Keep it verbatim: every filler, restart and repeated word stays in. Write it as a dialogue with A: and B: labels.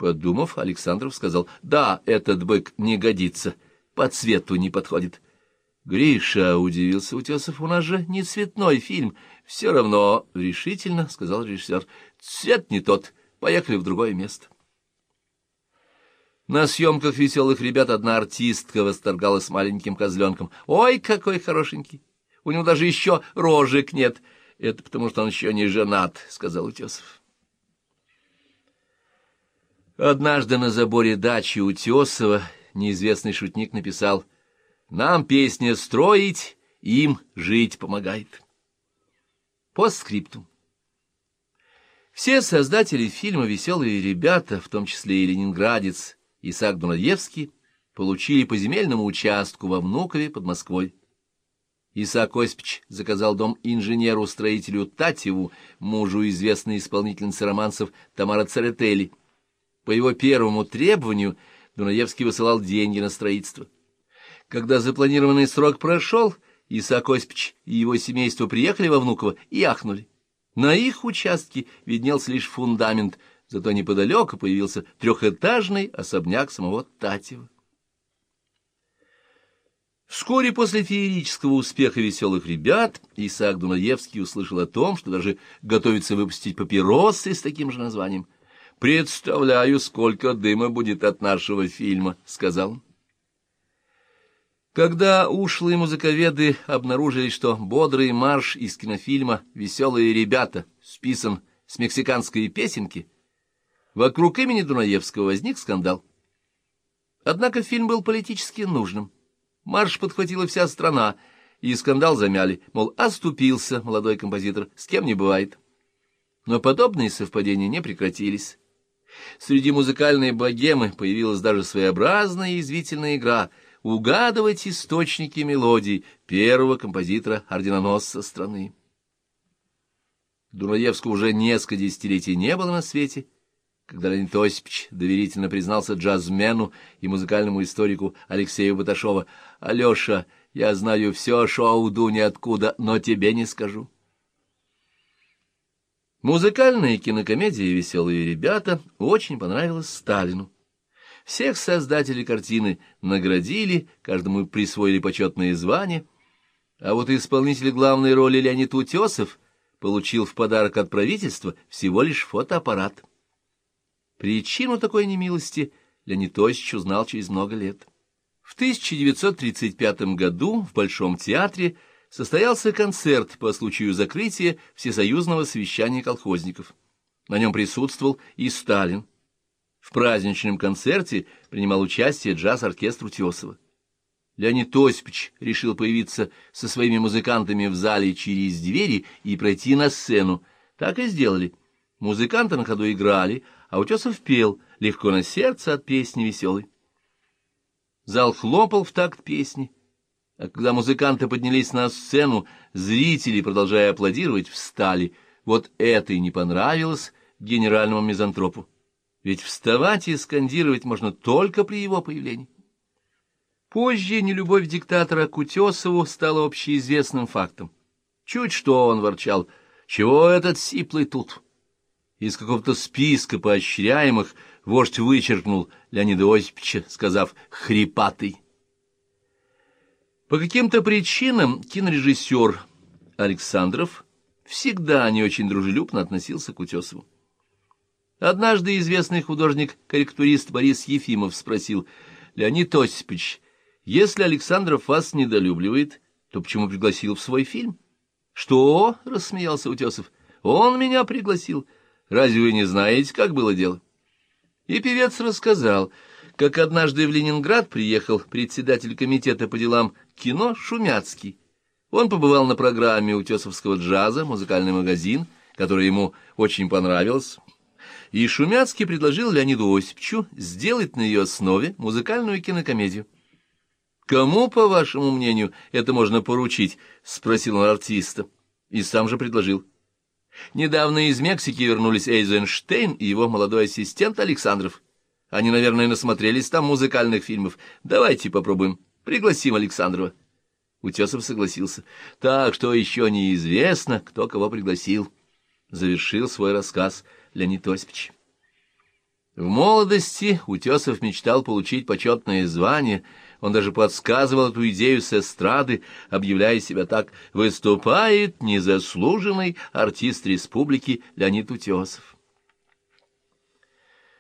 A: Подумав, Александров сказал: «Да, этот бык не годится, по цвету не подходит». «Гриша», — удивился Утесов, — «у нас же не цветной фильм». «Все равно», — решительно сказал режиссер, — «цвет не тот, поехали в другое место». На съемках «Веселых ребят» одна артистка восторгалась маленьким козленком. «Ой, какой хорошенький! У него даже еще рожек нет». «Это потому, что он еще не женат», — сказал Утесов. Однажды на заборе дачи Утесова неизвестный шутник написал: «Нам песня строить, им жить помогает». Постскриптум. Все создатели фильма «Веселые ребята», в том числе и ленинградец Исаак Дунаевский, получили по земельному участку во Внукове под Москвой. Исаак Осипович заказал дом инженеру-строителю Татьеву, мужу известной исполнительницы романсов Тамары Церетели. По его первому требованию Дунаевский высылал деньги на строительство. Когда запланированный срок прошел, Исаак Осипович и его семейство приехали во Внуково и ахнули. На их участке виднелся лишь фундамент, зато неподалеку появился трехэтажный особняк самого Татьева. Вскоре после феерического успеха «Веселых ребят» Исаак Дунаевский услышал о том, что даже готовится выпустить папиросы с таким же названием. «Представляю, сколько дыма будет от нашего фильма», — сказал он. Когда ушлые музыковеды обнаружили, что бодрый марш из кинофильма «Веселые ребята» списан с мексиканской песенки, вокруг имени Дунаевского возник скандал. Однако фильм был политически нужным. Марш подхватила вся страна, и скандал замяли, мол, оступился молодой композитор, с кем не бывает. Но подобные совпадения не прекратились. Среди музыкальной богемы появилась даже своеобразная язвительная игра — угадывать источники мелодий первого композитора-орденоносца страны. Дунаевского уже несколько десятилетий не было на свете, когда Леонид Осипович доверительно признался джазмену и музыкальному историку Алексею Баташову: «Алеша, я знаю все шоу Дуни откуда, но тебе не скажу». Музыкальная кинокомедия «Веселые ребята» очень понравилась Сталину. Всех создателей картины наградили, каждому присвоили почетные звания, а вот исполнитель главной роли Леонид Утесов получил в подарок от правительства всего лишь фотоаппарат. Причину такой немилости Леонид Осипович узнал через много лет. В тысяча девятьсот тридцать пятом году в Большом театре состоялся концерт по случаю закрытия Всесоюзного совещания колхозников. На нем присутствовал и Сталин. В праздничном концерте принимал участие джаз-оркестр Утесова. Леонид Осипович решил появиться со своими музыкантами в зале через двери и пройти на сцену. Так и сделали. Музыканты на ходу играли, а Утесов пел «Легко на сердце» от песни веселой. Зал хлопал в такт песни, а когда музыканты поднялись на сцену, зрители, продолжая аплодировать, встали. Вот это и не понравилось генеральному мизантропу. Ведь вставать и скандировать можно только при его появлении. Позже нелюбовь диктатора к Утесову стала общеизвестным фактом. Чуть что он ворчал: «Чего этот сиплый тут?» Из какого-то списка поощряемых вождь вычеркнул Леонида Осиповича, сказав «хрипатый». По каким-то причинам кинорежиссер Александров всегда не очень дружелюбно относился к Утесову. Однажды известный художник-корректурист Борис Ефимов спросил: «Леонид Осипович, если Александров вас недолюбливает, то почему пригласил в свой фильм?» «Что?» — рассмеялся Утесов. «Он меня пригласил. Разве вы не знаете, как было дело?» И певец рассказал, как однажды в Ленинград приехал председатель комитета по делам кино Шумяцкий. Он побывал на программе утесовского джаза «Музыкальный магазин», которая ему очень понравилась. И Шумяцкий предложил Леониду Осиповичу сделать на ее основе музыкальную кинокомедию. «Кому, по вашему мнению, это можно поручить?» — спросил он артиста. И сам же предложил. Недавно из Мексики вернулись Эйзенштейн и его молодой ассистент Александров. Они, наверное, насмотрелись там музыкальных фильмов. Давайте попробуем. Пригласим Александрова. Утесов согласился. Так что еще неизвестно, кто кого пригласил. Завершил свой рассказ Леонид Осипович. В молодости Утесов мечтал получить почетное звание, он даже подсказывал эту идею с эстрады, объявляя себя так: «Выступает незаслуженный артист республики Леонид Утесов».